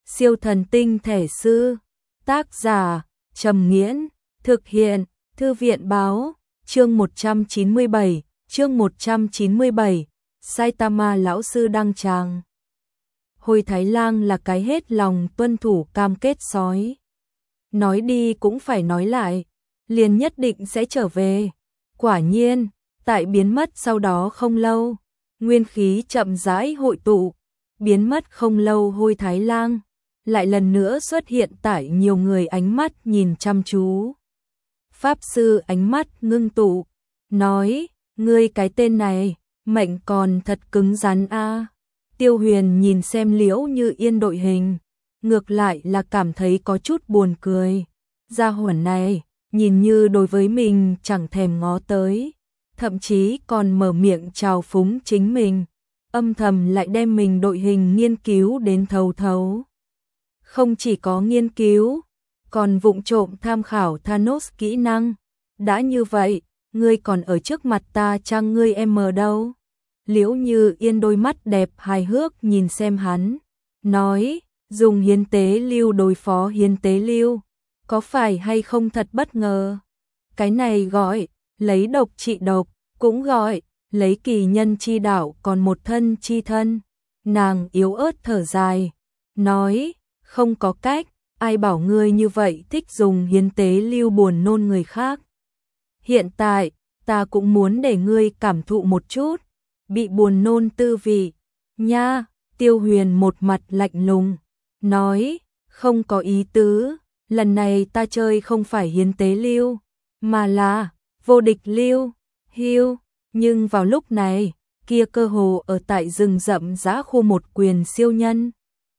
Siêu thần tinh thể sư. Tác giả Trầm Nghiễn. Thực hiện Thư viện báo. Chương 197. Saitama lão sư đăng tràng. Hồi Thái Lang là cái hết lòng tuân thủ cam kết sói. Nói đi cũng phải nói lại, liền nhất định sẽ trở về. Quả nhiên, tại biến mất sau đó không lâu, nguyên khí chậm rãi hội tụ, biến mất không lâu Hồi Thái Lang lại lần nữa xuất hiện tại nhiều người ánh mắt nhìn chăm chú. Pháp sư ánh mắt ngưng tụ, nói, ngươi cái tên này, mệnh còn thật cứng rắn a. Tiêu Huyền nhìn xem Liễu Như Yên đội hình, ngược lại là cảm thấy có chút buồn cười. Gia hỏa này, nhìn như đối với mình chẳng thèm ngó tới, thậm chí còn mở miệng trào phúng chính mình, âm thầm lại đem mình đội hình nghiên cứu đến thấu thấu. Không chỉ có nghiên cứu, còn vụng trộm tham khảo Thanos kỹ năng. Đã như vậy, ngươi còn ở trước mặt ta chăng ngươi em đâu? Liễu Như Yên đôi mắt đẹp hài hước nhìn xem hắn, nói, dùng hiến tế lưu đối phó hiến tế lưu, có phải hay không thật bất ngờ? Cái này gọi, lấy độc trị độc, cũng gọi, lấy kỳ nhân chi đạo còn một thân chi thân. Nàng yếu ớt thở dài, nói, không có cách, ai bảo ngươi như vậy thích dùng hiến tế lưu buồn nôn người khác. Hiện tại, ta cũng muốn để ngươi cảm thụ một chút, bị buồn nôn tư vị, nha. Tiêu Huyền một mặt lạnh lùng, nói, không có ý tứ, lần này ta chơi không phải hiến tế lưu, mà là vô địch lưu, hiu. Nhưng vào lúc này, kia cơ hồ ở tại rừng rậm dã khu một quyền siêu nhân.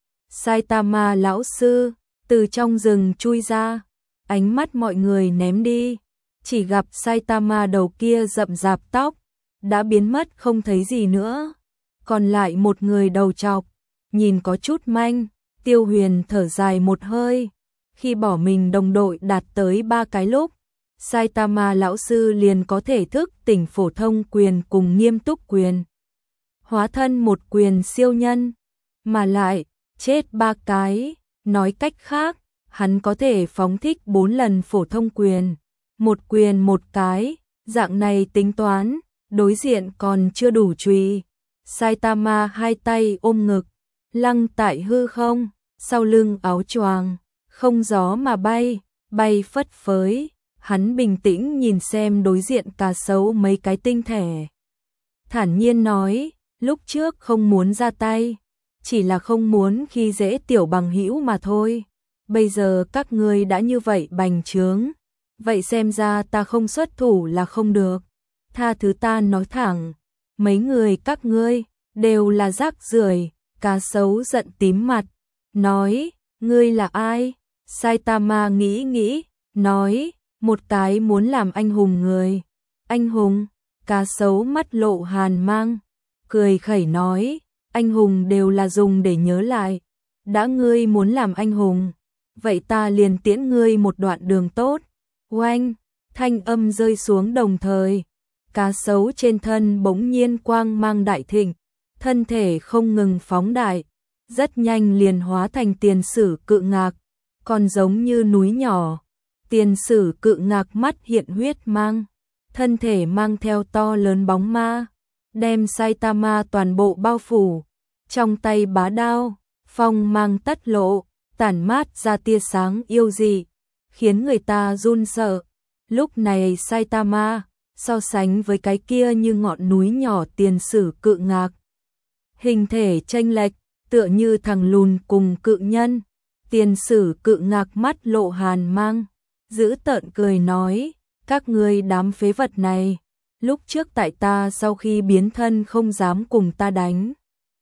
Saitama lão sư, từ trong rừng chui ra, ánh mắt mọi người ném đi, chỉ gặp Saitama đầu kia rậm rạp tóc, đã biến mất không thấy gì nữa, còn lại một người đầu trọc, nhìn có chút manh. Tiêu Huyền thở dài một hơi, khi bỏ mình đồng đội đạt tới 3 cái lúc, Saitama lão sư liền có thể thức tỉnh phổ thông quyền cùng nghiêm túc quyền, hóa thân một quyền siêu nhân, mà lại chết 3 cái, nói cách khác, hắn có thể phóng thích 4 lần phổ thông quyền, một quyền một cái, dạng này tính toán, đối diện còn chưa đủ chùy. Saitama hai tay ôm ngực, lăng tại hư không, sau lưng áo choàng, không gió mà bay, bay phất phới, hắn bình tĩnh nhìn xem đối diện cá sấu mấy cái tinh thể. Thản nhiên nói, lúc trước không muốn ra tay, chỉ là không muốn khi dễ tiểu bằng hữu mà thôi. Bây giờ các ngươi đã như vậy bành trướng, vậy xem ra ta không xuất thủ là không được. Tha thứ ta nói thẳng, mấy người các ngươi đều là rác rưởi. Cá sấu giận tím mặt, nói, ngươi là ai? Saitama nghĩ nghĩ, nói, một cái muốn làm anh hùng người. Anh hùng? Cá sấu mắt lộ hàn mang, cười khẩy nói, anh hùng đều là dùng để nhớ lại. Đã ngươi muốn làm anh hùng, vậy ta liền tiễn ngươi một đoạn đường tốt. Oanh, thanh âm rơi xuống đồng thời, cá sấu trên thân bỗng nhiên quang mang đại thịnh, thân thể không ngừng phóng đại, rất nhanh liền hóa thành tiền sử cự ngạc, còn giống như núi nhỏ. Tiền sử cự ngạc mắt hiện huyết mang, thân thể mang theo to lớn bóng ma, đem Saitama toàn bộ bao phủ, trong tay bá đao, phong mang tất lộ, tản mát ra tia sáng yêu dị, khiến người ta run sợ. Lúc này Saitama, so sánh với cái kia như ngọn núi nhỏ tiền sử cự ngạc, hình thể chênh lệch, tựa như thằng lùn cùng cự nhân. Tiền sử cự ngạc mắt lộ hàn mang, giữ tợn cười nói, các ngươi đám phế vật này, lúc trước tại ta sau khi biến thân không dám cùng ta đánh,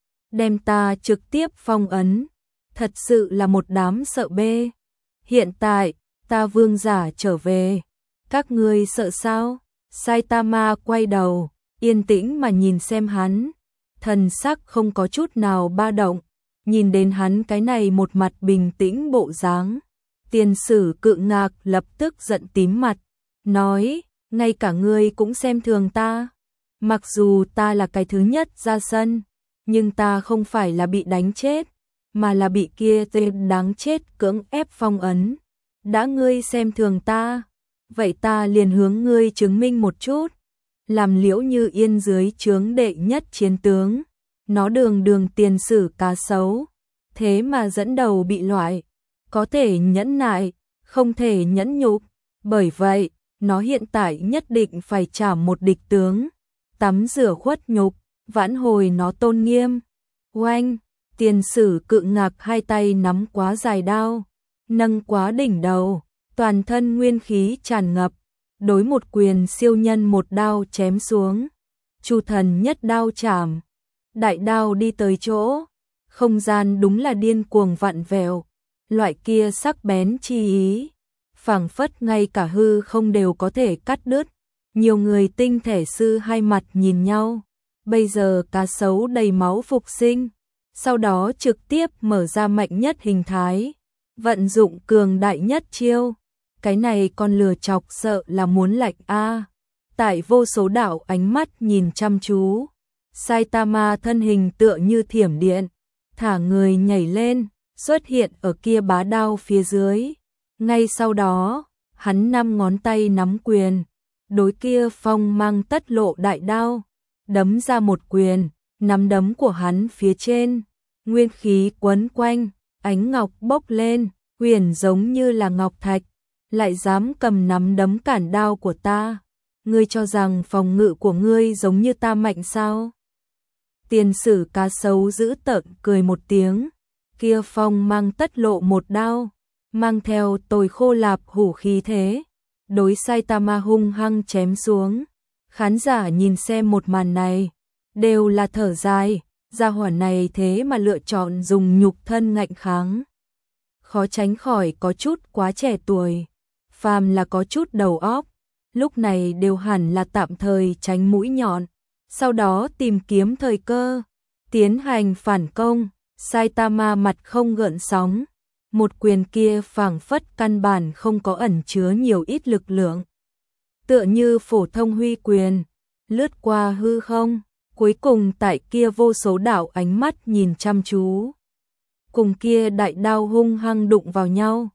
đem ta trực tiếp phong ấn, thật sự là một đám sợ bê. Hiện tại, ta vương giả trở về, các ngươi sợ sao? Saitama quay đầu, yên tĩnh mà nhìn xem hắn, thần sắc không có chút nào ba động, nhìn đến hắn cái này một mặt bình tĩnh bộ dáng. Tiền sử cự ngạc lập tức giận tím mặt, nói, ngay cả ngươi cũng xem thường ta. Mặc dù ta là cái thứ nhất ra sân, nhưng ta không phải là bị đánh chết, mà là bị kia tên đáng chết cưỡng ép phong ấn. Đã ngươi xem thường ta, vậy ta liền hướng ngươi chứng minh một chút. Làm Liễu Như Yên dưới trướng đệ nhất chiến tướng, nó đường đường tiền sử cá sấu, thế mà dẫn đầu bị loại, có thể nhẫn nại, không thể nhẫn nhục, bởi vậy, nó hiện tại nhất định phải trả một địch tướng, tắm rửa khuất nhục, vãn hồi nó tôn nghiêm. Oanh, tiền sử Cự Ngạc hai tay nắm quá dài đao, nâng quá đỉnh đầu, toàn thân nguyên khí tràn ngập, đối một quyền siêu nhân một đao chém xuống. Chu Thần nhất đao chảm, đại đao đi tới chỗ, không gian đúng là điên cuồng vặn vẹo, loại kia sắc bén chi ý, phảng phất ngay cả hư không đều có thể cắt đứt. Nhiều người tinh thể sư hai mặt nhìn nhau, bây giờ cá sấu đầy máu phục sinh, sau đó trực tiếp mở ra mạnh nhất hình thái, vận dụng cường đại nhất chiêu. Cái này con lừa chọc sợ là muốn lạnh a. Tại vô số đạo ánh mắt nhìn chăm chú, Saitama thân hình tựa như thiểm điện, thả người nhảy lên, xuất hiện ở kia bá đao phía dưới. Ngay sau đó, hắn 5 ngón tay nắm quyền, đối kia phong mang tất lộ đại đao, đấm ra một quyền, nắm đấm của hắn phía trên, nguyên khí quấn quanh, ánh ngọc bốc lên, quyền giống như là ngọc thạch, lại dám cầm nắm đấm cản đao của ta. Ngươi cho rằng phòng ngự của ngươi giống như ta mạnh sao? Tiền sử cá sấu giữ tợn cười một tiếng, kia phong mang tất lộ một đao, mang theo tồi khô lạp hủ khí thế, đối Saitama hung hăng chém xuống. Khán giả nhìn xem một màn này, đều là thở dài, gia hỏa này thế mà lựa chọn dùng nhục thân ngạnh kháng. Khó tránh khỏi có chút quá trẻ tuổi, phàm là có chút đầu óc, lúc này đều hẳn là tạm thời tránh mũi nhọn, sau đó tìm kiếm thời cơ, tiến hành phản công. Saitama mặt không gợn sóng, một quyền kia phảng phất căn bản không có ẩn chứa nhiều ít lực lượng, tựa như phổ thông huy quyền, lướt qua hư không, cuối cùng tại kia vô số đạo ánh mắt nhìn chăm chú, cùng kia đại đao hung hăng đụng vào nhau,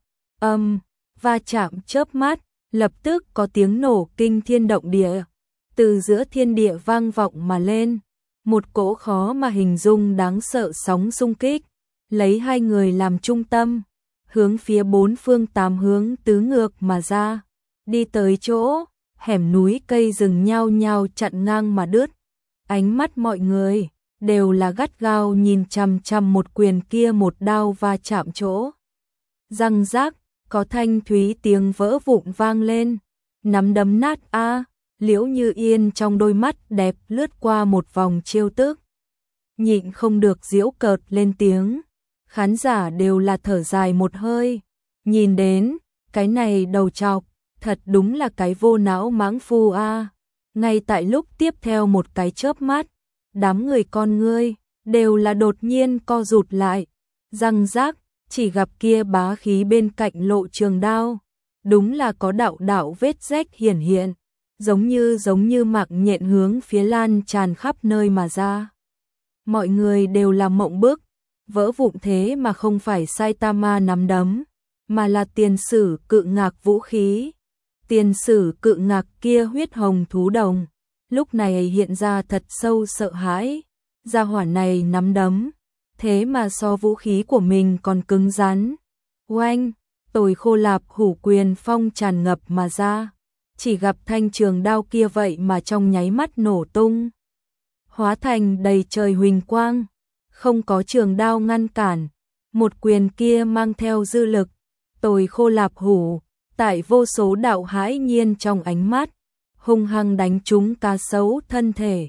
va chạm chớp mắt, lập tức có tiếng nổ kinh thiên động địa, từ giữa thiên địa vang vọng mà lên, một cỗ khó mà hình dung đáng sợ sóng xung kích, lấy hai người làm trung tâm, hướng phía bốn phương tám hướng tứ ngược mà ra, đi tới chỗ hẻm núi cây rừng nhao nhao chặn ngang mà đứt. Ánh mắt mọi người đều là gắt gao nhìn chằm chằm một quyền kia một đao va chạm chỗ. Răng rác, có thanh thúy tiếng vỡ vụn vang lên, nắm đấm nát a. Liễu Như Yên trong đôi mắt đẹp lướt qua một vòng trêu tức, nhịn không được giễu cợt lên tiếng. Khán giả đều là thở dài một hơi, nhìn đến cái này đầu trọc, thật đúng là cái vô não mãng phu a. Ngay tại lúc tiếp theo một cái chớp mắt, đám người con ngươi đều là đột nhiên co rụt lại, răng rác, chỉ gặp kia bá khí bên cạnh lộ trường đao, đúng là có đạo đạo vết rách hiển hiện, giống như mạng nhện hướng phía lan tràn khắp nơi mà ra. Mọi người đều là mộng bức, vỡ vụn thế mà không phải Saitama nắm đấm, mà là tiền sử Cự Ngạc vũ khí. Tiền sử Cự Ngạc kia huyết hồng thú đồng, lúc này hiện ra thật sâu sợ hãi, gia hỏa này nắm đấm, thế mà so vũ khí của mình còn cứng rắn. Oanh, tồi khô lạp hủ quyền phong tràn ngập mà ra, chỉ gặp thanh trường đao kia vậy mà trong nháy mắt nổ tung, hóa thành đầy trời huỳnh quang, không có trường đao ngăn cản, một quyền kia mang theo dư lực, tồi khô lạp hủ, tại vô số đạo hãi nhiên trong ánh mắt, hung hăng đánh trúng cá sấu thân thể.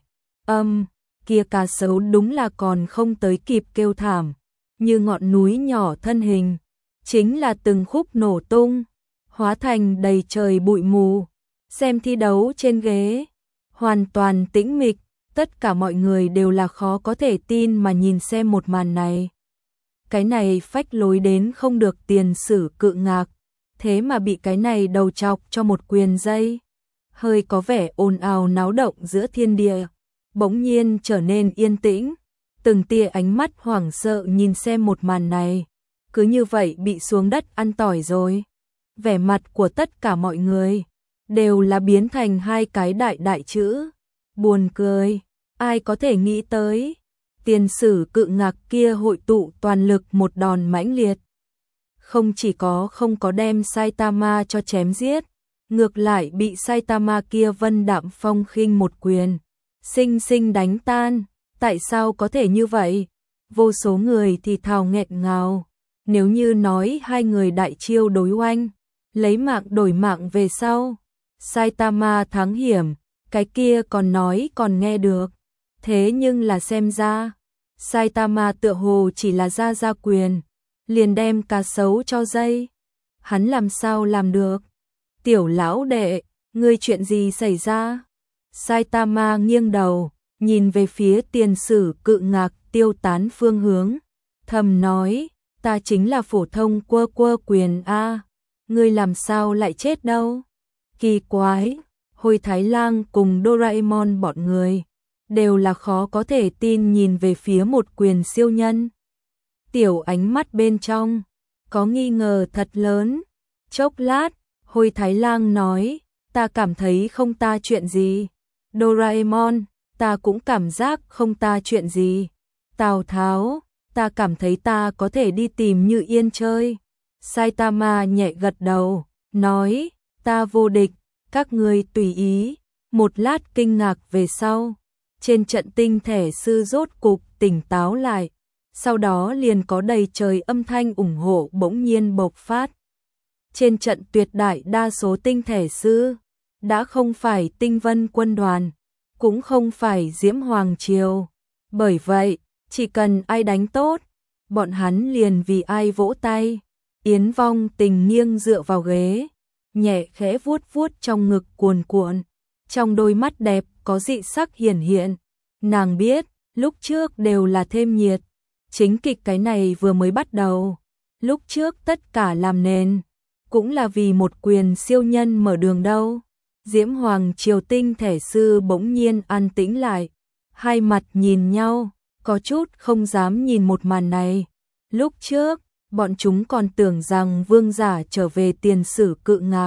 Kia cá sấu đúng là còn không tới kịp kêu thảm, như ngọn núi nhỏ thân hình, chính là từng khúc nổ tung, hóa thành đầy trời bụi mù. Xem thi đấu trên ghế, hoàn toàn tĩnh mịch, tất cả mọi người đều là khó có thể tin mà nhìn xem một màn này. Cái này phách lối đến không được tiền sử Cự Ngạc, thế mà bị cái này đầu chọc cho một quyền dây. Hơi có vẻ ồn ào náo động giữa thiên địa, bỗng nhiên trở nên yên tĩnh, từng tia ánh mắt hoảng sợ nhìn xem một màn này, cứ như vậy bị xuống đất ăn tỏi rồi. Vẻ mặt của tất cả mọi người đều là biến thành hai cái đại đại chữ, buồn cười. Ai có thể nghĩ tới, tiền sử cự ngạc kia hội tụ toàn lực một đòn mãnh liệt. Không chỉ không có đem Saitama cho chém giết, ngược lại bị Saitama kia vân đạm phong khinh một quyền, sinh sinh đánh tan. Tại sao có thể như vậy? Vô số người thì thào nghẹn ngào. Nếu như nói hai người đại chiêu đối oanh, lấy mạng đổi mạng về sau, Saitama thắng hiểm, cái kia còn nói còn nghe được. Thế nhưng là xem ra, Saitama tựa hồ chỉ là ra quyền, liền đem cá sấu cho dây. Hắn làm sao làm được? Tiểu lão đệ, ngươi chuyện gì xảy ra? Saitama nghiêng đầu, nhìn về phía tiền sử cự ngạc tiêu tán phương hướng, thầm nói, ta chính là phổ thông quơ quyền a, ngươi làm sao lại chết đâu? Kỳ quái, Hồi Thái Lang cùng Doraemon bọn người đều là khó có thể tin nhìn về phía một quyền siêu nhân. Tiểu ánh mắt bên trong có nghi ngờ thật lớn. Chốc lát, Hồi Thái Lang nói, ta cảm thấy không ta chuyện gì. Doraemon, ta cũng cảm giác không ta chuyện gì. Tào Tháo, ta cảm thấy ta có thể đi tìm Như Yên chơi. Saitama nhẹ gật đầu, nói, ta vô địch, các ngươi tùy ý. Một lát kinh ngạc về sau, trên trận tinh thể sư rốt cục tỉnh táo lại, sau đó liền có đầy trời âm thanh ủng hộ bỗng nhiên bộc phát. Trên trận tuyệt đại đa số tinh thể sư, đã không phải Tinh Vân quân đoàn, cũng không phải Diễm Hoàng Triều. Bởi vậy, chỉ cần ai đánh tốt, bọn hắn liền vì ai vỗ tay. Yến Vong Tình nghiêng dựa vào ghế, nhẹ khẽ vuốt vuốt trong ngực cuồn cuộn, trong đôi mắt đẹp có dị sắc hiển hiện. Nàng biết, lúc trước đều là thêm nhiệt, chính kịch cái này vừa mới bắt đầu. Lúc trước tất cả làm nền, cũng là vì một quyền siêu nhân mở đường đâu. Diễm Hoàng Triều tinh thể sư bỗng nhiên an tĩnh lại, hai mặt nhìn nhau, có chút không dám nhìn một màn này. Lúc trước, bọn chúng còn tưởng rằng vương giả trở về tiền sử cự ngạc,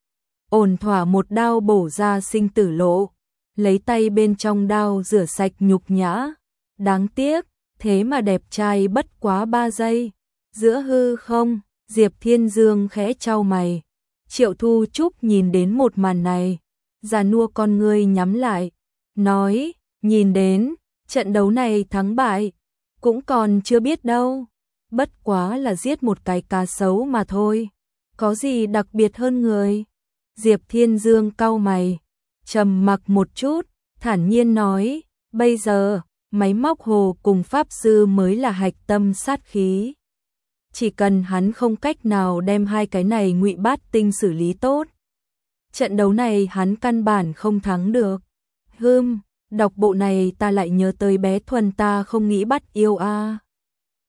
ổn thỏa một đao bổ ra sinh tử lộ, lấy tay bên trong đao rửa sạch nhục nhã. Đáng tiếc, thế mà đẹp trai bất quá 3 giây. Giữa hư không, Diệp Thiên Dương khẽ chau mày. Triệu Thu Trúc nhìn đến một màn này, già nua con ngươi nhắm lại, nói, nhìn đến, trận đấu này thắng bại, cũng còn chưa biết đâu. Bất quá là giết một cái cá sấu mà thôi, có gì đặc biệt hơn người. Diệp Thiên Dương cau mày, trầm mặc một chút, thản nhiên nói, bây giờ, máy móc hồ cùng pháp sư mới là hạch tâm sát khí. Chỉ cần hắn không cách nào đem hai cái này ngụy bát tinh xử lý tốt, trận đấu này hắn căn bản không thắng được. Đọc bộ này ta lại nhớ tới bé Thuần ta không nghĩ bắt yêu a.